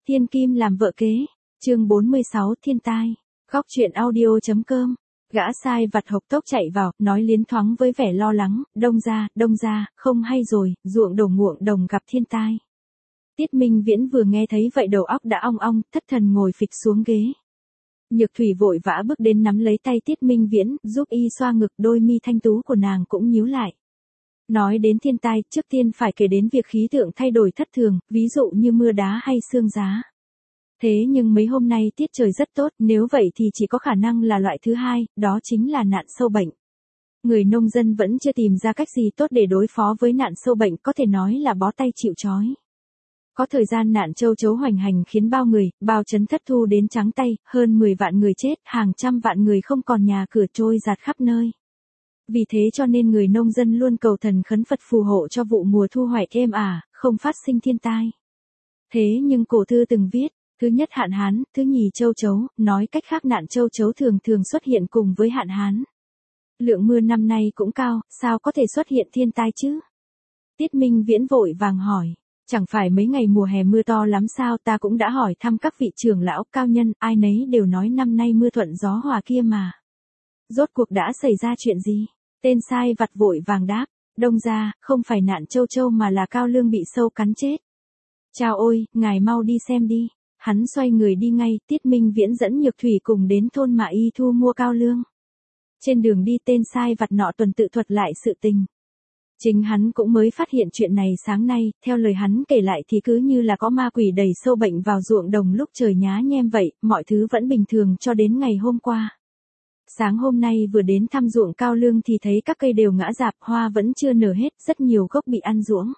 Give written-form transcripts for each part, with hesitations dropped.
Thiên kim làm vợ kế. Chương 46 thiên tai. Góc truyện audio.com. Gã sai vặt hộc tốc chạy vào, nói liến thoáng với vẻ lo lắng, đông ra, không hay rồi, ruộng đồng gặp thiên tai. Tiết Minh Viễn vừa nghe thấy vậy đầu óc đã ong ong, thất thần ngồi phịch xuống ghế. Nhược Thủy vội vã bước đến nắm lấy tay Tiết Minh Viễn, giúp y xoa ngực, đôi mi thanh tú của nàng cũng nhíu lại. Nói đến thiên tai, trước tiên phải kể đến việc khí tượng thay đổi thất thường, ví dụ như mưa đá hay sương giá. Thế nhưng mấy hôm nay tiết trời rất tốt, nếu vậy thì chỉ có khả năng là loại thứ hai, đó chính là nạn sâu bệnh. Người nông dân vẫn chưa tìm ra cách gì tốt để đối phó với nạn sâu bệnh, có thể nói là bó tay chịu trói. Có thời gian nạn châu chấu hoành hành khiến bao trấn thất thu đến trắng tay, hơn 10 vạn người chết, hàng trăm vạn người không còn nhà cửa, trôi dạt khắp nơi. Vì thế cho nên người nông dân luôn cầu thần khấn Phật phù hộ cho vụ mùa thu hoạch êm ả, không phát sinh thiên tai. Thế nhưng cổ thư từng viết, thứ nhất hạn hán, thứ nhì châu chấu, nói cách khác nạn châu chấu thường xuất hiện cùng với hạn hán. Lượng mưa năm nay cũng cao, sao có thể xuất hiện thiên tai chứ? Tiết Minh Viễn vội vàng hỏi, chẳng phải mấy ngày mùa hè mưa to lắm sao? Ta cũng đã hỏi thăm các vị trưởng lão cao nhân, ai nấy đều nói năm nay mưa thuận gió hòa kia mà. Rốt cuộc đã xảy ra chuyện gì? Tên sai vặt vội vàng đáp, đông ra, không phải nạn châu mà là Cao Lương bị sâu cắn chết. Chao ôi, ngài mau đi xem đi. Hắn xoay người đi ngay, Tiết Minh Viễn dẫn Nhược Thủy cùng đến thôn Mạ Y thu mua cao lương. Trên đường đi tên sai vặt nọ tuần tự thuật lại sự tình. Chính hắn cũng mới phát hiện chuyện này sáng nay, theo lời hắn kể lại thì cứ như là có ma quỷ đầy sâu bệnh vào ruộng đồng lúc trời nhá nhem vậy, mọi thứ vẫn bình thường cho đến ngày hôm qua. Sáng hôm nay vừa đến thăm ruộng cao lương thì thấy các cây đều ngã rạp, hoa vẫn chưa nở hết, rất nhiều gốc bị ăn ruỗng.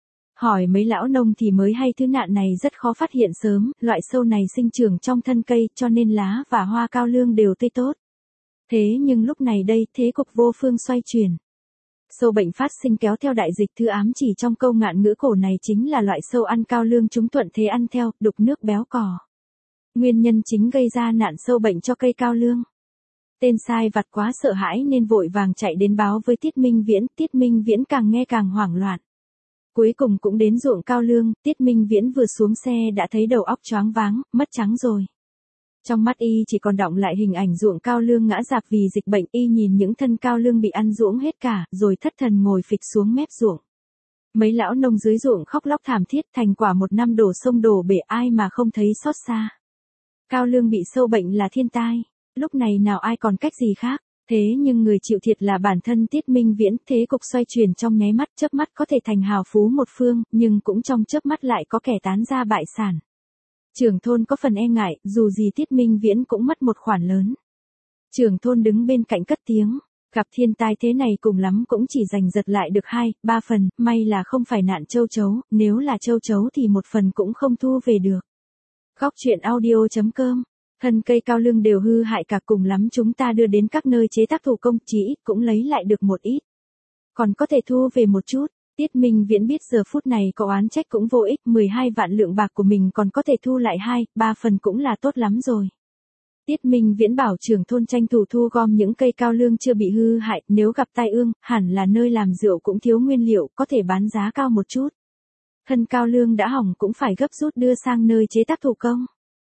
Hỏi mấy lão nông thì mới hay thứ nạn này rất khó phát hiện sớm, loại sâu này sinh trưởng trong thân cây cho nên lá và hoa cao lương đều tươi tốt. Thế nhưng lúc này đây thế cục vô phương xoay chuyển. Sâu bệnh phát sinh kéo theo đại dịch thư ám chỉ trong câu ngạn ngữ cổ này chính là loại sâu ăn cao lương, chúng thuận thế ăn theo, đục nước béo cò. Nguyên nhân chính gây ra nạn sâu bệnh cho cây cao lương. Tên sai vặt quá sợ hãi nên vội vàng chạy đến báo với Tiết Minh Viễn càng nghe càng hoảng loạn. Cuối cùng cũng đến ruộng cao lương, Tiết Minh Viễn vừa xuống xe đã thấy đầu óc choáng váng, mất trắng rồi. Trong mắt y chỉ còn đọng lại hình ảnh ruộng cao lương ngã rạp vì dịch bệnh, y nhìn những thân cao lương bị ăn ruỗng hết cả, rồi thất thần ngồi phịch xuống mép ruộng. Mấy lão nông dưới ruộng khóc lóc thảm thiết, thành quả một năm đổ sông đổ bể, ai mà không thấy xót xa. Cao lương bị sâu bệnh là thiên tai, lúc này nào ai còn cách gì khác. Thế nhưng người chịu thiệt là bản thân Tiết Minh Viễn, thế cục xoay chuyển trong nháy mắt, chớp mắt có thể thành hào phú một phương, nhưng cũng trong chớp mắt lại có kẻ tán gia bại sản. Trưởng thôn có phần e ngại, dù gì Tiết Minh Viễn cũng mất một khoản lớn. Trưởng thôn đứng bên cạnh cất tiếng, gặp thiên tai thế này cùng lắm cũng chỉ giành giật lại được 2-3 phần, may là không phải nạn châu chấu, nếu là châu chấu thì một phần cũng không thu về được. Góc truyện audio.com. Thân cây cao lương đều hư hại cả, cùng lắm chúng ta đưa đến các nơi chế tác thủ công, chí ít cũng lấy lại được một ít. Còn có thể thu về một chút. Tiết Minh Viễn biết giờ phút này có oán trách cũng vô ích, 12 vạn lượng bạc của mình còn có thể thu lại 2-3 phần cũng là tốt lắm rồi. Tiết Minh Viễn bảo trưởng thôn tranh thủ thu gom những cây cao lương chưa bị hư hại, nếu gặp tai ương, hẳn là nơi làm rượu cũng thiếu nguyên liệu, có thể bán giá cao một chút. Thân cao lương đã hỏng cũng phải gấp rút đưa sang nơi chế tác thủ công.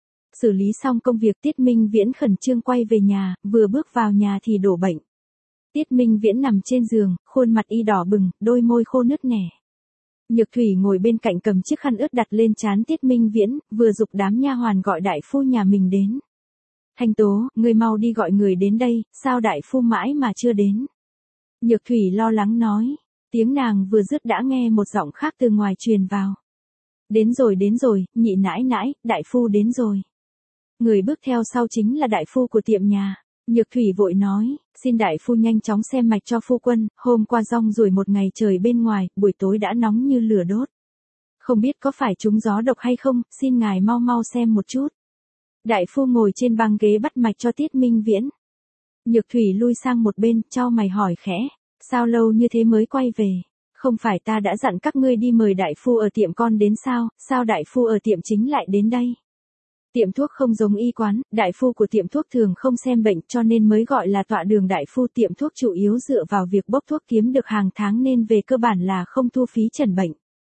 Xử lý xong công việc Tiết Minh Viễn khẩn trương quay về nhà, vừa bước vào nhà thì đổ bệnh. Tiết Minh Viễn nằm trên giường, khuôn mặt y đỏ bừng, đôi môi khô nứt nẻ. Nhược Thủy ngồi bên cạnh cầm chiếc khăn ướt đặt lên trán Tiết Minh Viễn, vừa giục đám nha hoàn gọi đại phu nhà mình đến. Thanh Tố, ngươi mau đi gọi người đến đây, sao đại phu mãi mà chưa đến? Nhược Thủy lo lắng nói, tiếng nàng vừa dứt đã nghe một giọng khác từ ngoài truyền vào. Đến rồi, nhị nãi nãi, đại phu đến rồi. Người bước theo sau chính là đại phu của tiệm nhà. Nhược Thủy vội nói, xin đại phu nhanh chóng xem mạch cho phu quân, hôm qua rong ruổi một ngày trời bên ngoài, buổi tối đã nóng như lửa đốt. Không biết có phải trúng gió độc hay không, xin ngài mau xem một chút. Đại phu ngồi trên băng ghế bắt mạch cho Tiết Minh Viễn. Nhược Thủy lui sang một bên, chau mày hỏi khẽ, sao lâu như thế mới quay về? Không phải ta đã dặn các ngươi đi mời đại phu ở tiệm con đến sao đại phu ở tiệm chính lại đến đây? Tiệm thuốc không giống y quán, đại phu của tiệm thuốc thường không xem bệnh cho nên mới gọi là tọa đường đại phu. Tiệm thuốc chủ yếu dựa vào việc bốc thuốc kiếm được hàng tháng nên về cơ bản là không thu phí chẩn bệnh.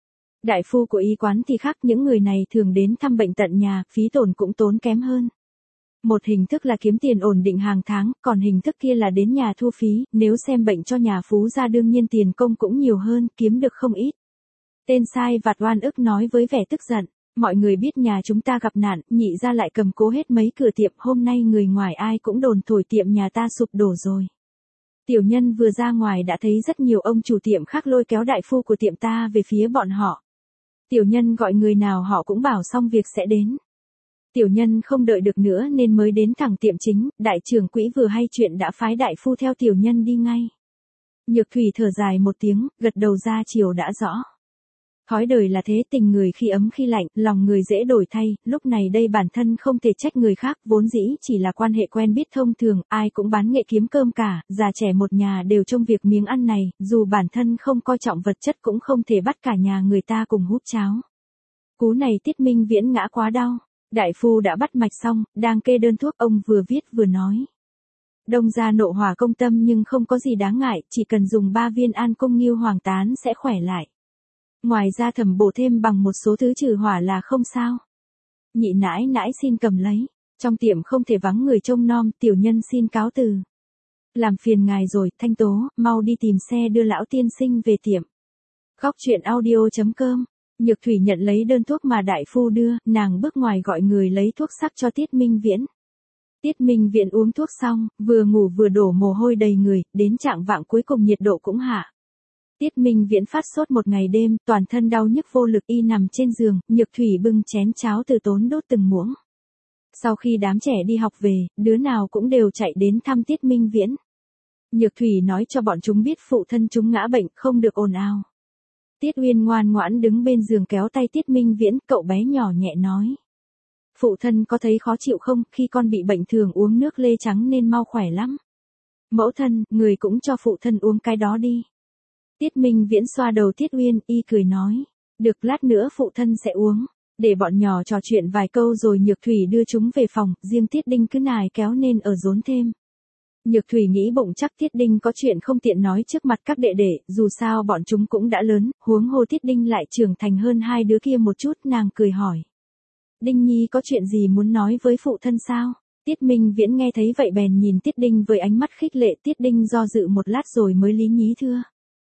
Đại phu của y quán thì khác, những người này thường đến thăm bệnh tận nhà, phí tổn cũng tốn kém hơn. Một hình thức là kiếm tiền ổn định hàng tháng, còn hình thức kia là đến nhà thu phí, nếu xem bệnh cho nhà phú gia đương nhiên tiền công cũng nhiều hơn, kiếm được không ít. Tên sai vặt oan ức nói với vẻ tức giận, mọi người biết nhà chúng ta gặp nạn, nhị gia lại cầm cố hết mấy cửa tiệm, hôm nay người ngoài ai cũng đồn thổi tiệm nhà ta sụp đổ rồi. Tiểu nhân vừa ra ngoài đã thấy rất nhiều ông chủ tiệm khác lôi kéo đại phu của tiệm ta về phía bọn họ. Tiểu nhân gọi người nào họ cũng bảo xong việc sẽ đến. Tiểu nhân không đợi được nữa nên mới đến thẳng tiệm chính, đại trưởng quỹ vừa hay chuyện đã phái đại phu theo tiểu nhân đi ngay. Nhược thủy thở dài một tiếng, gật đầu ra chiều đã rõ. Thói đời là thế, tình người khi ấm khi lạnh, lòng người dễ đổi thay, lúc này đây bản thân không thể trách người khác, vốn dĩ chỉ là quan hệ quen biết thông thường, ai cũng bán nghệ kiếm cơm cả, già trẻ một nhà đều trông việc miếng ăn này, dù bản thân không coi trọng vật chất cũng không thể bắt cả nhà người ta cùng hút cháo. Cú này Tiết Minh Viễn ngã quá đau, đại phu đã bắt mạch xong, đang kê đơn thuốc, ông vừa viết vừa nói. Đông gia nộ hỏa công tâm nhưng không có gì đáng ngại, chỉ cần dùng 3 viên an cung nghiêu hoàng tán sẽ khỏe lại. Ngoài ra thẩm bổ thêm bằng một số thứ trừ hỏa là không sao. Nhị nãi nãi xin cầm lấy, trong tiệm không thể vắng người trông nom, tiểu nhân xin cáo từ. Làm phiền ngài rồi, Thanh Tố, mau đi tìm xe đưa lão tiên sinh về tiệm. Góc truyện audio.com. Nhược thủy nhận lấy đơn thuốc mà đại phu đưa, nàng bước ngoài gọi người lấy thuốc sắc cho Tiết Minh Viễn. Tiết Minh Viễn uống thuốc xong, vừa ngủ vừa đổ mồ hôi đầy người, đến trạng vạng cuối cùng nhiệt độ cũng hạ. Tiết Minh Viễn phát sốt một ngày đêm, toàn thân đau nhức vô lực y nằm trên giường, Nhược thủy bưng chén cháo từ tốn đốt từng muỗng. Sau khi đám trẻ đi học về, đứa nào cũng đều chạy đến thăm Tiết Minh Viễn. Nhược thủy nói cho bọn chúng biết phụ thân chúng ngã bệnh, không được ồn ào. Tiết Uyên ngoan ngoãn đứng bên giường kéo tay Tiết Minh Viễn, cậu bé nhỏ nhẹ nói. Phụ thân có thấy khó chịu không, khi con bị bệnh thường uống nước lê trắng nên mau khỏe lắm. Mẫu thân, người cũng cho phụ thân uống cái đó đi. Tiết Minh Viễn xoa đầu Tiết Uyên, y cười nói. Được, lát nữa phụ thân sẽ uống. Để bọn nhỏ trò chuyện vài câu rồi Nhược thủy đưa chúng về phòng, riêng Tiết Đinh cứ nài kéo nên ở rốn thêm. Nhược thủy nghĩ bụng chắc Tiết Đinh có chuyện không tiện nói trước mặt các đệ đệ, dù sao bọn chúng cũng đã lớn, huống hồ Tiết Đinh lại trưởng thành hơn hai đứa kia một chút, nàng cười hỏi. Đinh Nhi có chuyện gì muốn nói với phụ thân sao? Tiết Minh Viễn nghe thấy vậy bèn nhìn Tiết Đinh với ánh mắt khích lệ, Tiết Đinh do dự một lát rồi mới lý nhí thưa.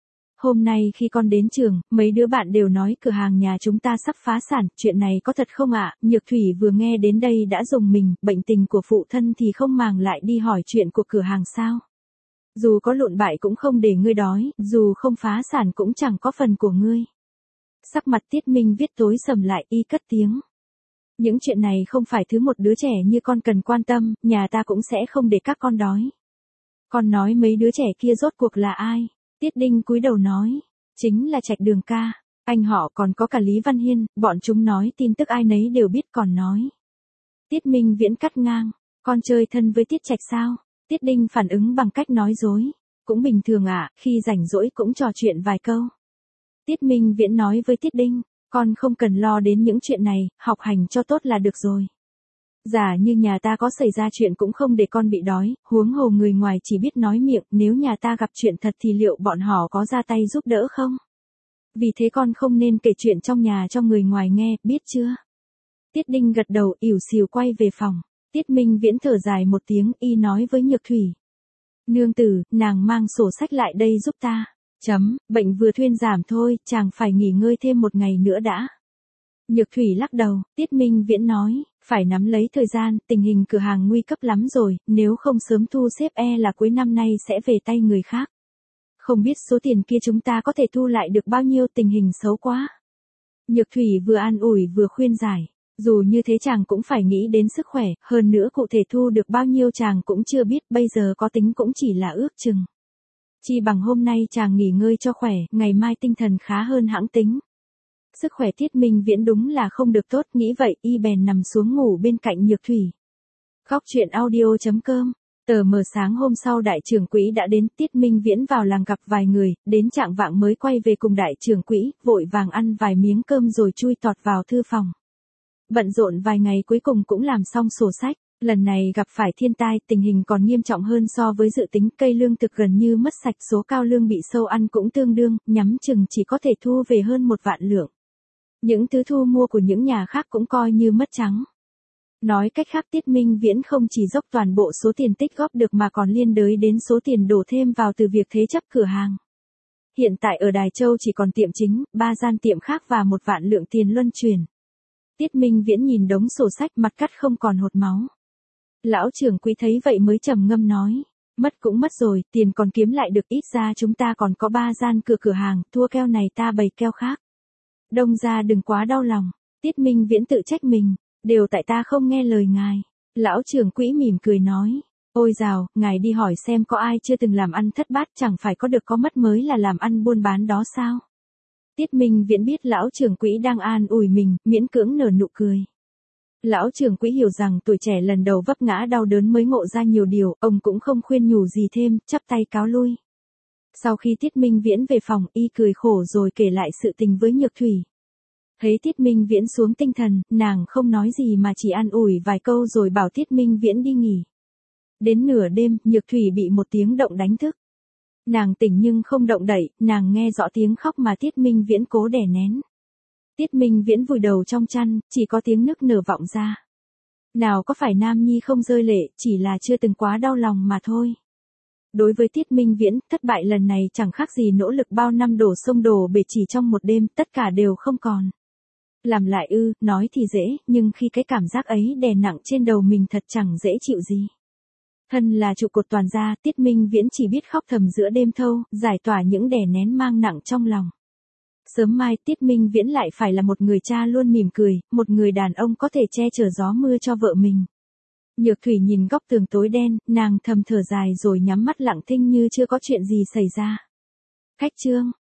Hôm nay khi con đến trường, mấy đứa bạn đều nói cửa hàng nhà chúng ta sắp phá sản, chuyện này có thật không ạ? Nhược thủy vừa nghe đến đây đã rùng mình, bệnh tình của phụ thân thì không màng lại đi hỏi chuyện của cửa hàng sao? Dù có lụn bại cũng không để ngươi đói, dù không phá sản cũng chẳng có phần của ngươi. Sắc mặt Tiết Minh Viết tối sầm lại, y cất tiếng. Những chuyện này không phải thứ một đứa trẻ như con cần quan tâm, nhà ta cũng sẽ không để các con đói. Con nói mấy đứa trẻ kia rốt cuộc là ai? Tiết Đinh cúi đầu nói, chính là Trạch Đường ca, anh họ còn có cả Lý Văn Hiên, bọn chúng nói tin tức ai nấy đều biết còn nói. Tiết Minh Viễn cắt ngang, con chơi thân với Tiết Trạch sao? Tiết Đinh phản ứng bằng cách nói dối, cũng bình thường ạ, khi rảnh rỗi cũng trò chuyện vài câu. Tiết Minh Viễn nói với Tiết Đinh, con không cần lo đến những chuyện này, học hành cho tốt là được rồi. Giả như nhà ta có xảy ra chuyện cũng không để con bị đói, huống hồ người ngoài chỉ biết nói miệng, nếu nhà ta gặp chuyện thật thì liệu bọn họ có ra tay giúp đỡ không? Vì thế con không nên kể chuyện trong nhà cho người ngoài nghe, biết chưa? Tiết Đinh gật đầu, ỉu xìu quay về phòng. Tiết Minh Viễn thở dài một tiếng, y nói với Nhược thủy. Nương tử, nàng mang sổ sách lại đây giúp ta. Bệnh vừa thuyên giảm thôi, chàng phải nghỉ ngơi thêm một ngày nữa đã. Nhược thủy lắc đầu, Tiết Minh Viễn nói, phải nắm lấy thời gian, tình hình cửa hàng nguy cấp lắm rồi, nếu không sớm thu xếp là cuối năm nay sẽ về tay người khác. Không biết số tiền kia chúng ta có thể thu lại được bao nhiêu, tình hình xấu quá. Nhược thủy vừa an ủi vừa khuyên giải, dù như thế chàng cũng phải nghĩ đến sức khỏe, hơn nữa cụ thể thu được bao nhiêu chàng cũng chưa biết, bây giờ có tính cũng chỉ là ước chừng. Chi bằng hôm nay chàng nghỉ ngơi cho khỏe, ngày mai tinh thần khá hơn hãng tính. Sức khỏe Tiết Minh Viễn đúng là không được tốt, nghĩ vậy y bèn nằm xuống ngủ bên cạnh Nhược thủy. Góc truyện audio.com. Tờ mờ sáng hôm sau đại trưởng quỹ đã đến, Tiết Minh Viễn vào làng gặp vài người, đến trạng vạng mới quay về cùng đại trưởng quỹ, vội vàng ăn vài miếng cơm rồi chui tọt vào thư phòng. Bận rộn vài ngày cuối cùng cũng làm xong sổ sách, lần này gặp phải thiên tai, tình hình còn nghiêm trọng hơn so với dự tính, cây lương thực gần như mất sạch, số cao lương bị sâu ăn cũng tương đương, nhắm chừng chỉ có thể thu về hơn 1 vạn lượng. Những thứ thu mua của những nhà khác cũng coi như mất trắng. Nói cách khác Tiết Minh Viễn không chỉ dốc toàn bộ số tiền tích góp được mà còn liên đới đến số tiền đổ thêm vào từ việc thế chấp cửa hàng. Hiện tại ở Đài Châu chỉ còn tiệm chính, 3 gian tiệm khác và 1 vạn lượng tiền luân chuyển. Tiết Minh Viễn nhìn đống sổ sách mặt cắt không còn hột máu. Lão trưởng quỹ thấy vậy mới trầm ngâm nói. Mất cũng mất rồi, tiền còn kiếm lại được, ít ra chúng ta còn có 3 gian cửa hàng, thua keo này ta bày keo khác. Đông gia đừng quá đau lòng. Tiết Minh Viễn tự trách mình. Đều tại ta không nghe lời ngài. Lão trưởng quỹ mỉm cười nói. Ôi dào, ngài đi hỏi xem có ai chưa từng làm ăn thất bát, chẳng phải có được có mất mới là làm ăn buôn bán đó sao? Tiết Minh Viễn biết lão trưởng quỹ đang an ủi mình, miễn cưỡng nở nụ cười. Lão trưởng quỹ hiểu rằng tuổi trẻ lần đầu vấp ngã đau đớn mới ngộ ra nhiều điều, ông cũng không khuyên nhủ gì thêm, chắp tay cáo lui. Sau khi Tiết Minh Viễn về phòng, y cười khổ rồi kể lại sự tình với Nhược Thủy. Thấy Tiết Minh Viễn xuống tinh thần, nàng không nói gì mà chỉ an ủi vài câu rồi bảo Tiết Minh Viễn đi nghỉ. Đến nửa đêm, Nhược Thủy bị một tiếng động đánh thức. Nàng tỉnh nhưng không động đậy, nàng nghe rõ tiếng khóc mà Tiết Minh Viễn cố đè nén. Tiết Minh Viễn vùi đầu trong chăn, chỉ có tiếng nức nở vọng ra. Nào có phải Nam Nhi không rơi lệ, chỉ là chưa từng quá đau lòng mà thôi. Đối với Tiết Minh Viễn, thất bại lần này chẳng khác gì nỗ lực bao năm đổ sông đổ bể chỉ trong một đêm, tất cả đều không còn. Làm lại nói thì dễ, nhưng khi cái cảm giác ấy đè nặng trên đầu mình thật chẳng dễ chịu gì. Thân là trụ cột toàn gia, Tiết Minh Viễn chỉ biết khóc thầm giữa đêm thâu, giải tỏa những đè nén mang nặng trong lòng. Sớm mai Tiết Minh Viễn lại phải là một người cha luôn mỉm cười, một người đàn ông có thể che chở gió mưa cho vợ mình. Nhược Thủy nhìn góc tường tối đen, nàng thầm thở dài rồi nhắm mắt lặng thinh như chưa có chuyện gì xảy ra. Khách trương.